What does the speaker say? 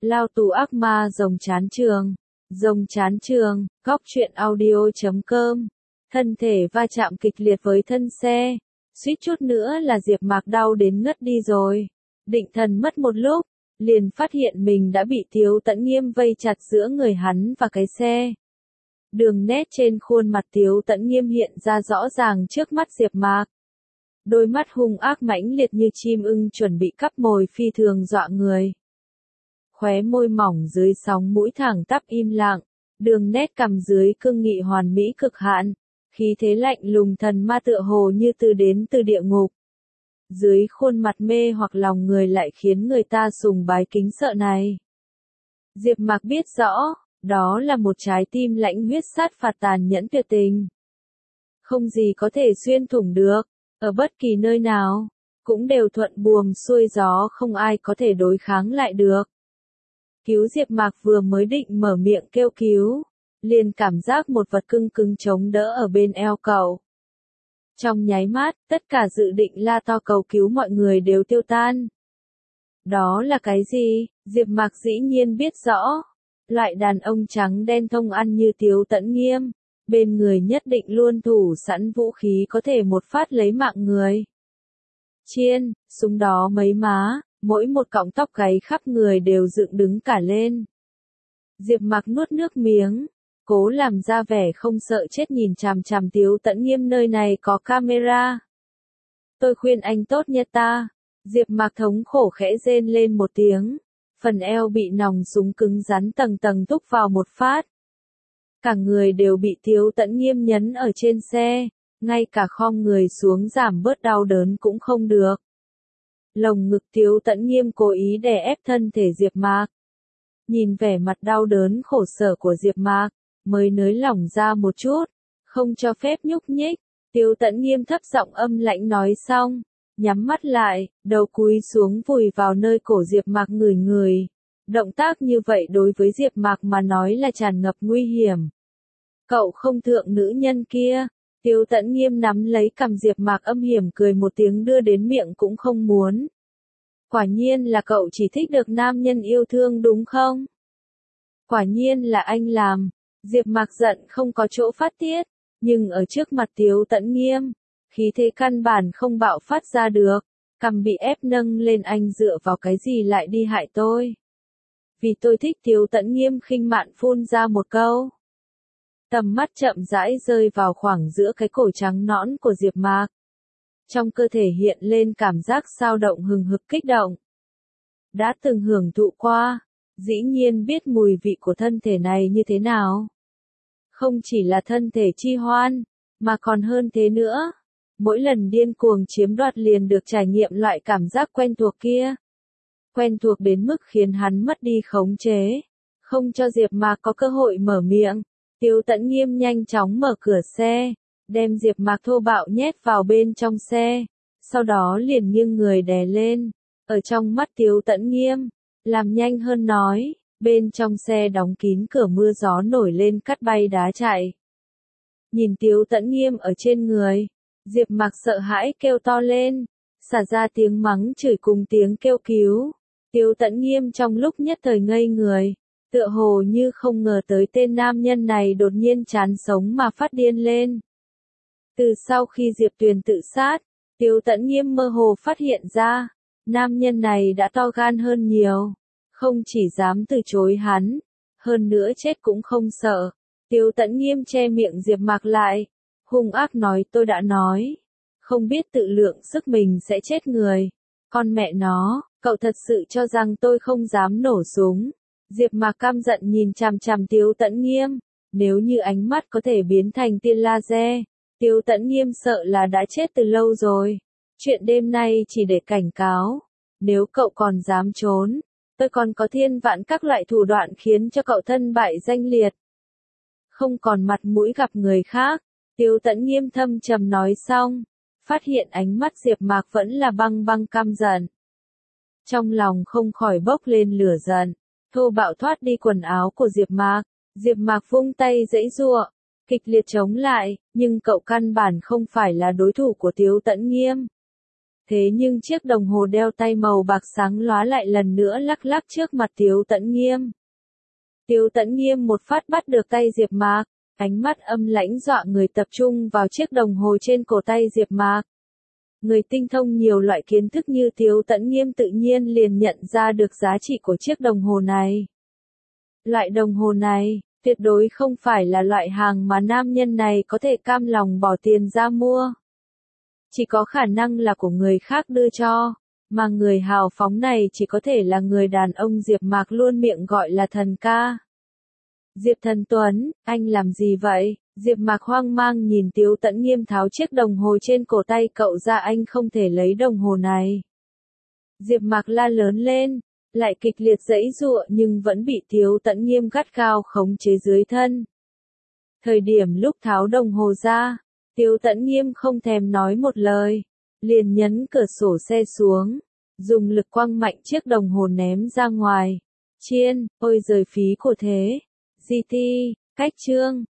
Lao tù ác ma rồng chán trường. Rồng chán trường, góc truyện audio.com. Thân thể va chạm kịch liệt với thân xe. Suýt chút nữa là Diệp Mạc đau đến ngất đi rồi. Định thần mất một lúc, liền phát hiện mình đã bị Tiếu Tẫn Nghiêm vây chặt giữa người hắn và cái xe. Đường nét trên khuôn mặt Tiếu Tẫn Nghiêm hiện ra rõ ràng trước mắt Diệp Mạc. Đôi mắt hung ác mãnh liệt như chim ưng chuẩn bị cắp mồi phi thường dọa người. Khóe môi mỏng dưới sóng mũi thẳng tắp im lặng, đường nét cằm dưới cương nghị hoàn mỹ cực hạn, khí thế lạnh lùng thần ma tựa hồ như đến từ địa ngục. Dưới khuôn mặt mê hoặc lòng người lại khiến người ta sùng bái kính sợ này. Diệp Mạc biết rõ, đó là một trái tim lãnh huyết sát phạt tàn nhẫn tuyệt tình. Không gì có thể xuyên thủng được, ở bất kỳ nơi nào, cũng đều thuận buồm xuôi gió, không ai có thể đối kháng lại được. Cứu Diệp Mạc vừa mới định mở miệng kêu cứu, liền cảm giác một vật cứng cứng chống đỡ ở bên eo cậu. Trong nháy mắt, tất cả dự định la to cầu cứu mọi người đều tiêu tan. Đó là cái gì? Diệp Mạc dĩ nhiên biết rõ. Loại đàn ông trắng đen thông ăn như Tiếu Tẫn Nghiêm, bên người nhất định luôn thủ sẵn vũ khí có thể một phát lấy mạng người. Chiên, súng đó mấy má, mỗi một cọng tóc gáy khắp người đều dựng đứng cả lên. Diệp Mạc nuốt nước miếng, cố làm ra vẻ không sợ chết nhìn chằm chằm Tiếu Tẫn Nghiêm, nơi này có camera. Tôi khuyên anh tốt nhất ta. Diệp Mạc thống khổ khẽ rên lên một tiếng, phần eo bị nòng súng cứng rắn tầng tầng thúc vào một phát. Cả người đều bị Tiếu Tẫn Nghiêm nhấn ở trên xe, ngay cả khom người xuống giảm bớt đau đớn cũng không được. Lồng ngực Tiếu Tẫn Nghiêm cố ý đè ép thân thể Diệp Mạc. Nhìn vẻ mặt đau đớn khổ sở của Diệp Mạc, mới nới lỏng ra một chút, không cho phép nhúc nhích. Tiếu Tẫn Nghiêm thấp giọng âm lãnh nói xong, nhắm mắt lại, đầu cúi xuống vùi vào nơi cổ Diệp Mạc ngửi ngửi. Động tác như vậy đối với Diệp Mạc mà nói là tràn ngập nguy hiểm. Cậu không thượng nữ nhân kia. Tiếu Tẫn Nghiêm nắm lấy cằm Diệp Mạc âm hiểm cười một tiếng đưa đến miệng cũng không muốn. Quả nhiên là cậu chỉ thích được nam nhân yêu thương đúng không? Quả nhiên là anh làm. Diệp Mạc giận không có chỗ phát tiết, nhưng ở trước mặt Tiếu Tẫn Nghiêm, khí thế căn bản không bạo phát ra được, cằm bị ép nâng lên. Anh dựa vào cái gì lại đi hại tôi? Vì tôi thích. Tiếu Tẫn Nghiêm khinh mạn phun ra một câu. Tầm mắt chậm rãi rơi vào khoảng giữa cái cổ trắng nõn của Diệp Mạc. Trong cơ thể hiện lên cảm giác xao động hừng hực kích động. Đã từng hưởng thụ qua, dĩ nhiên biết mùi vị của thân thể này như thế nào. Không chỉ là thân thể chi hoan, mà còn hơn thế nữa. Mỗi lần điên cuồng chiếm đoạt liền được trải nghiệm loại cảm giác quen thuộc kia. Quen thuộc đến mức khiến hắn mất đi khống chế, không cho Diệp Mạc có cơ hội mở miệng. Tiếu Tẫn Nghiêm nhanh chóng mở cửa xe, đem Diệp Mạc thô bạo nhét vào bên trong xe, sau đó liền nghiêng người đè lên. Ở trong mắt Tiếu Tẫn Nghiêm, làm nhanh hơn nói, bên trong xe đóng kín cửa, mưa gió nổi lên cắt bay đá chạy. Nhìn Tiếu Tẫn Nghiêm ở trên người, Diệp Mạc sợ hãi kêu to lên, xả ra tiếng mắng chửi cùng tiếng kêu cứu. Tiếu Tẫn Nghiêm trong lúc nhất thời ngây người, tựa hồ như không ngờ tới tên nam nhân này đột nhiên chán sống mà phát điên lên. Từ sau khi Diệp Tuyền tự sát, Tiếu Tẫn Nghiêm mơ hồ phát hiện ra, nam nhân này đã to gan hơn nhiều, không chỉ dám từ chối hắn, hơn nữa chết cũng không sợ. Tiếu Tẫn Nghiêm che miệng Diệp Mạc lại, hung ác nói, tôi đã nói, không biết tự lượng sức mình sẽ chết người. Con mẹ nó, cậu thật sự cho rằng tôi không dám nổ súng? Diệp Mạc căm giận nhìn chằm chằm Tiếu Tẫn Nghiêm, nếu như ánh mắt có thể biến thành tia laser, Tiếu Tẫn Nghiêm sợ là đã chết từ lâu rồi. Chuyện đêm nay chỉ để cảnh cáo, nếu cậu còn dám trốn, tôi còn có thiên vạn các loại thủ đoạn khiến cho cậu thân bại danh liệt. Không còn mặt mũi gặp người khác. Tiếu Tẫn Nghiêm thâm trầm nói xong, phát hiện ánh mắt Diệp Mạc vẫn là băng băng căm giận. Trong lòng không khỏi bốc lên lửa giận, thô bạo thoát đi quần áo của Diệp Mạc. Diệp Mạc vung tay giãy giụa, kịch liệt chống lại, nhưng cậu căn bản không phải là đối thủ của Tiếu Tẫn Nghiêm. Thế nhưng chiếc đồng hồ đeo tay màu bạc sáng lóa lại lần nữa lắc lắc trước mặt Tiếu Tẫn Nghiêm. Tiếu Tẫn Nghiêm một phát bắt được tay Diệp Mạc, ánh mắt âm lãnh dọa người tập trung vào chiếc đồng hồ trên cổ tay Diệp Mạc. Người tinh thông nhiều loại kiến thức như Tiếu Tẫn Nghiêm tự nhiên liền nhận ra được giá trị của chiếc đồng hồ này. Loại đồng hồ này, tuyệt đối không phải là loại hàng mà nam nhân này có thể cam lòng bỏ tiền ra mua. Chỉ có khả năng là của người khác đưa cho, mà người hào phóng này chỉ có thể là người đàn ông Diệp Mạc luôn miệng gọi là thần ca. Diệp Thần Tuấn, anh làm gì vậy? Diệp Mạc hoang mang nhìn Tiếu Tẫn Nghiêm tháo chiếc đồng hồ trên cổ tay cậu ra, anh không thể lấy đồng hồ này. Diệp Mạc la lớn lên, lại kịch liệt giãy giụa nhưng vẫn bị Tiếu Tẫn Nghiêm gắt gao khống chế dưới thân. Thời điểm lúc tháo đồng hồ ra, Tiếu Tẫn Nghiêm không thèm nói một lời, liền nhấn cửa sổ xe xuống, dùng lực quăng mạnh chiếc đồng hồ ném ra ngoài. Chiên, ôi giời phí của thế. GT, cách chương.